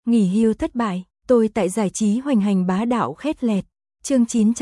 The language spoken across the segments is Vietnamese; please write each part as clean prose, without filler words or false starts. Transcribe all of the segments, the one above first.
Nghỉ hưu thất bại, tôi tại giải trí hoành hành bá đạo khét lẹt. Chương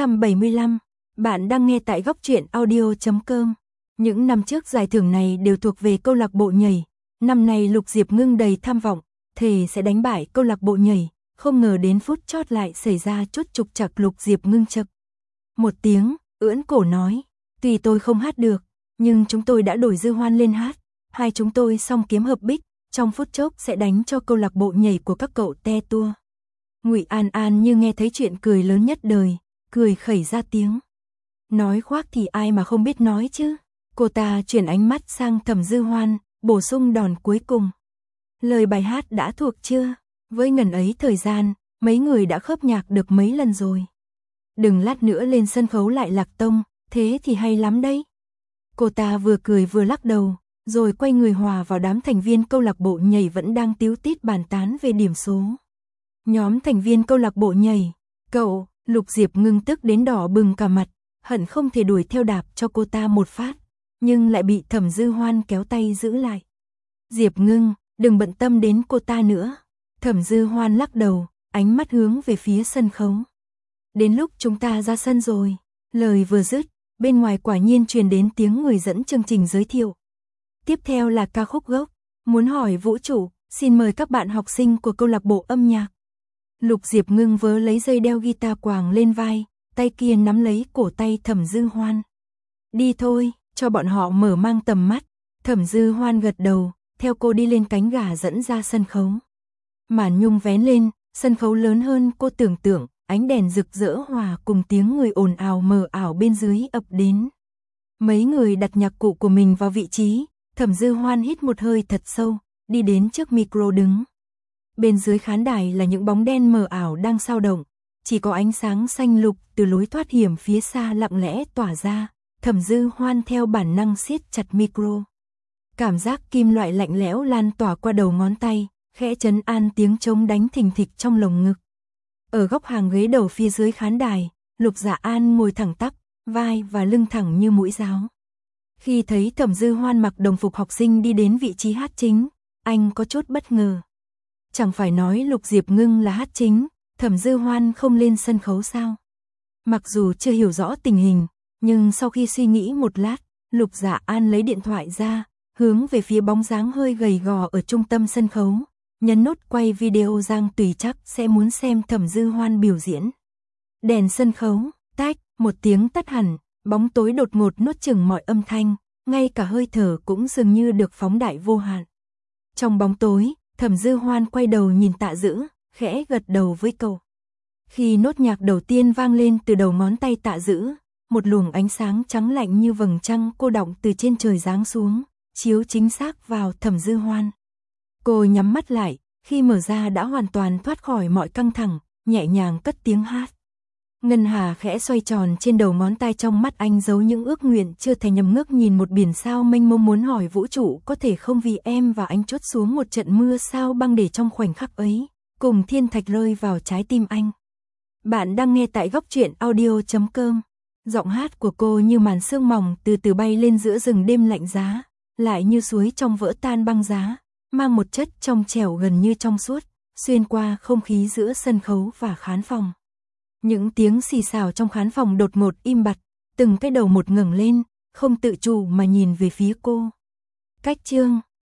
975. Bạn đang nghe tại góc truyện audio.com. Những năm trước giải thưởng này đều thuộc về câu lạc bộ nhảy. Năm nay Lục Diệp Ngưng đầy tham vọng, thề sẽ đánh bại câu lạc bộ nhảy. Không ngờ đến phút chót lại xảy ra chút trục trặc. Lục Diệp Ngưng chậc một tiếng, ưỡn cổ nói: "Tuy tôi không hát được, nhưng chúng tôi đã đổi Dư Hoan lên hát. Hai chúng tôi song kiếm hợp bích, trong phút chốc sẽ đánh cho câu lạc bộ nhảy của các cậu te tua." Ngụy An An như nghe thấy chuyện cười lớn nhất đời, cười khẩy ra tiếng. Nói khoác thì ai mà không biết nói chứ. Cô ta chuyển ánh mắt sang Thẩm Dư Hoan, bổ sung đòn cuối cùng. Lời bài hát đã thuộc chưa? Với ngần ấy thời gian, mấy người đã khớp nhạc được mấy lần rồi. Đừng lát nữa lên sân khấu lại lạc tông, thế thì hay lắm đấy. Cô ta vừa cười vừa lắc đầu, rồi quay người hòa vào đám thành viên câu lạc bộ nhảy vẫn đang tíu tít bàn tán về điểm số. Nhóm thành viên câu lạc bộ nhảy, cậu, Lục Diệp Ngưng tức đến đỏ bừng cả mặt, hận không thể đuổi theo đạp cho cô ta một phát, nhưng lại bị Thẩm Dư Hoan kéo tay giữ lại. Diệp Ngưng, đừng bận tâm đến cô ta nữa. Thẩm Dư Hoan lắc đầu, ánh mắt hướng về phía sân khấu. Đến lúc chúng ta ra sân rồi. Lời vừa dứt, bên ngoài quả nhiên truyền đến tiếng người dẫn chương trình giới thiệu. Tiếp theo là ca khúc gốc, muốn hỏi vũ trụ, xin mời các bạn học sinh của câu lạc bộ âm nhạc. Lục Diệp Ngưng vớ lấy dây đeo guitar quàng lên vai, tay kia nắm lấy cổ tay Thẩm Dư Hoan. Đi thôi, cho bọn họ mở mang tầm mắt. Thẩm Dư Hoan gật đầu, theo cô đi lên cánh gà dẫn ra sân khấu. Màn nhung vén lên, sân khấu lớn hơn cô tưởng tượng, ánh đèn rực rỡ hòa cùng tiếng người ồn ào mờ ảo bên dưới ập đến. Mấy người đặt nhạc cụ của mình vào vị trí, Thẩm Dư Hoan hít một hơi thật sâu, đi đến trước micro đứng. Bên dưới khán đài là những bóng đen mờ ảo đang dao động, chỉ có ánh sáng xanh lục từ lối thoát hiểm phía xa lặng lẽ tỏa ra. Thẩm Dư Hoan theo bản năng siết chặt micro. Cảm giác kim loại lạnh lẽo lan tỏa qua đầu ngón tay, khẽ trấn an tiếng trống đánh thình thịch trong lồng ngực. Ở góc hàng ghế đầu phía dưới khán đài, Lục Dạ An ngồi thẳng tắp, vai và lưng thẳng như mũi giáo. Khi thấy Thẩm Dư Hoan mặc đồng phục học sinh đi đến vị trí hát chính, anh có chút bất ngờ. Chẳng phải nói Lục Diệp Ngưng là hát chính, Thẩm Dư Hoan không lên sân khấu sao? Mặc dù chưa hiểu rõ tình hình, nhưng sau khi suy nghĩ một lát, Lục Dạ An lấy điện thoại ra, hướng về phía bóng dáng hơi gầy gò ở trung tâm sân khấu, nhấn nút quay video. Giang Tùy chắc sẽ muốn xem Thẩm Dư Hoan biểu diễn. Đèn sân khấu, tách, một tiếng tắt hẳn, bóng tối đột ngột nuốt chửng mọi âm thanh, ngay cả hơi thở cũng dường như được phóng đại vô hạn. Trong bóng tối, Thẩm Dư Hoan quay đầu nhìn Tạ Dữ, khẽ gật đầu với cậu. Khi nốt nhạc đầu tiên vang lên từ đầu ngón tay Tạ Dữ, một luồng ánh sáng trắng lạnh như vầng trăng cô đọng từ trên trời giáng xuống, chiếu chính xác vào Thẩm Dư Hoan. Cô nhắm mắt lại, khi mở ra đã hoàn toàn thoát khỏi mọi căng thẳng, nhẹ nhàng cất tiếng hát. Ngân hà khẽ xoay tròn trên đầu ngón tay, trong mắt anh giấu những ước nguyện chưa thể nhầm, ngước nhìn một biển sao mênh mông, muốn hỏi vũ trụ có thể không vì em và anh trút xuống một trận mưa sao băng để trong khoảnh khắc ấy, cùng thiên thạch rơi vào trái tim anh. Bạn đang nghe tại góc truyện audio.com. Giọng hát của cô như màn sương mỏng từ từ bay lên giữa rừng đêm lạnh giá, lại như suối trong vỡ tan băng giá, mang một chất trong trẻo gần như trong suốt, xuyên qua không khí giữa sân khấu và khán phòng. Những tiếng xì xào trong khán phòng đột ngột im bặt, từng cái đầu một ngẩng lên, không tự chủ mà nhìn về phía cô. Cách chương